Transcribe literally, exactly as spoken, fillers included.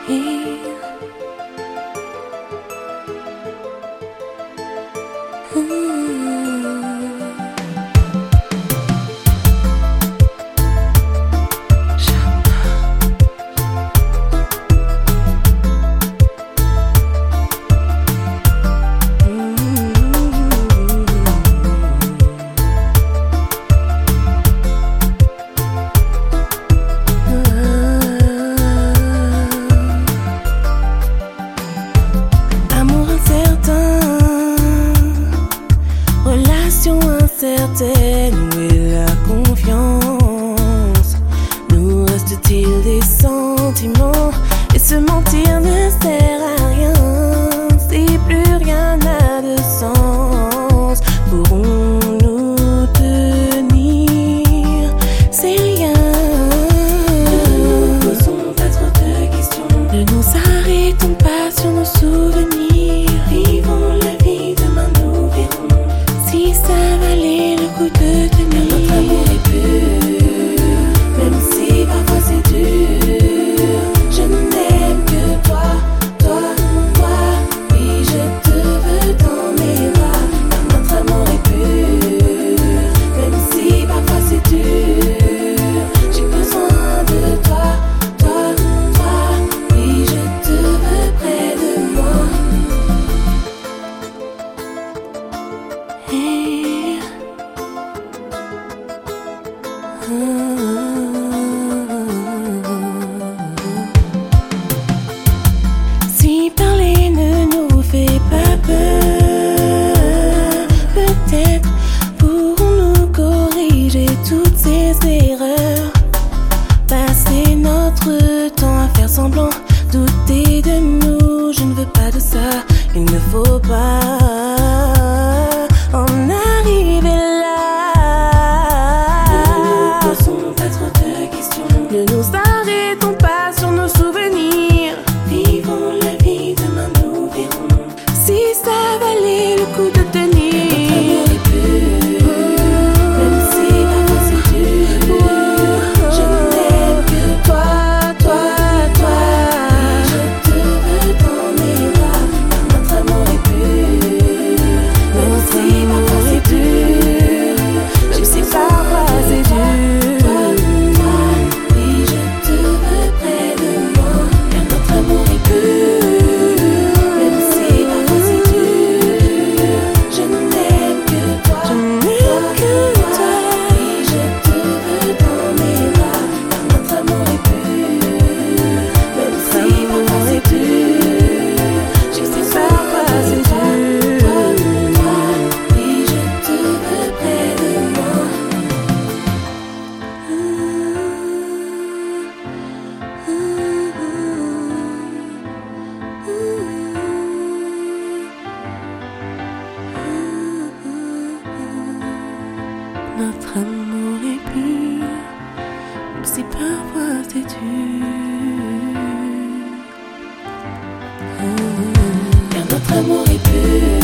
Incertaine, où est la confiance? Nous reste-t-il des sentiments? Et se mentir ne sert à rien si plus rien n'a de sens. Pourrons-nous tenir? C'est rien. Nous posons pas trop de questions. Ne nous arrêtons pas sur nos souvenirs. Vivons la vie, demain nous verrons si ça valait le coup de tenir. Notre amour est pur, même si parfois c'est dur. Je n'aime que toi, toi, toi. Oui, je te veux dans mes bras. Car notre amour est pur, même si parfois c'est dur. J'ai besoin de toi, toi, toi. Oui, je te veux près de moi. Hey. Si parler ne nous fait pas peur, peut-être pourrons-nous corriger toutes ces erreurs. Passer notre temps à faire semblant, douter de nous, je ne veux pas de ça. Il ne faut pas en arriver là. Ne nous posons pas trop de questions. Ne nous arrêtons pas sur nos souvenirs. Vivons la vie, demain nous verrons si ça valait le coup de tenir. Notre amour est pur, même si parfois c'est dur. Je n'aime que toi, toi, toi. Oui, je te veux dans mes bras. Car notre amour est pur, même si parfois c'est dur. Même si parfois c'est dur. Toi, toi, oui, je te veux près de moi. Car notre amour est pur, même si parfois c'est dur. Je n'aime que toi, Je n'aime que toi. oui, je te veux dans mes bras. Car notre amour est pur, même si parfois c'est dur. Je sais parfois c'est dur. Toi, toi, oui, je te veux près de moi. Notre amour est pur, même si parfois c'est dur. Car notre amour est pur.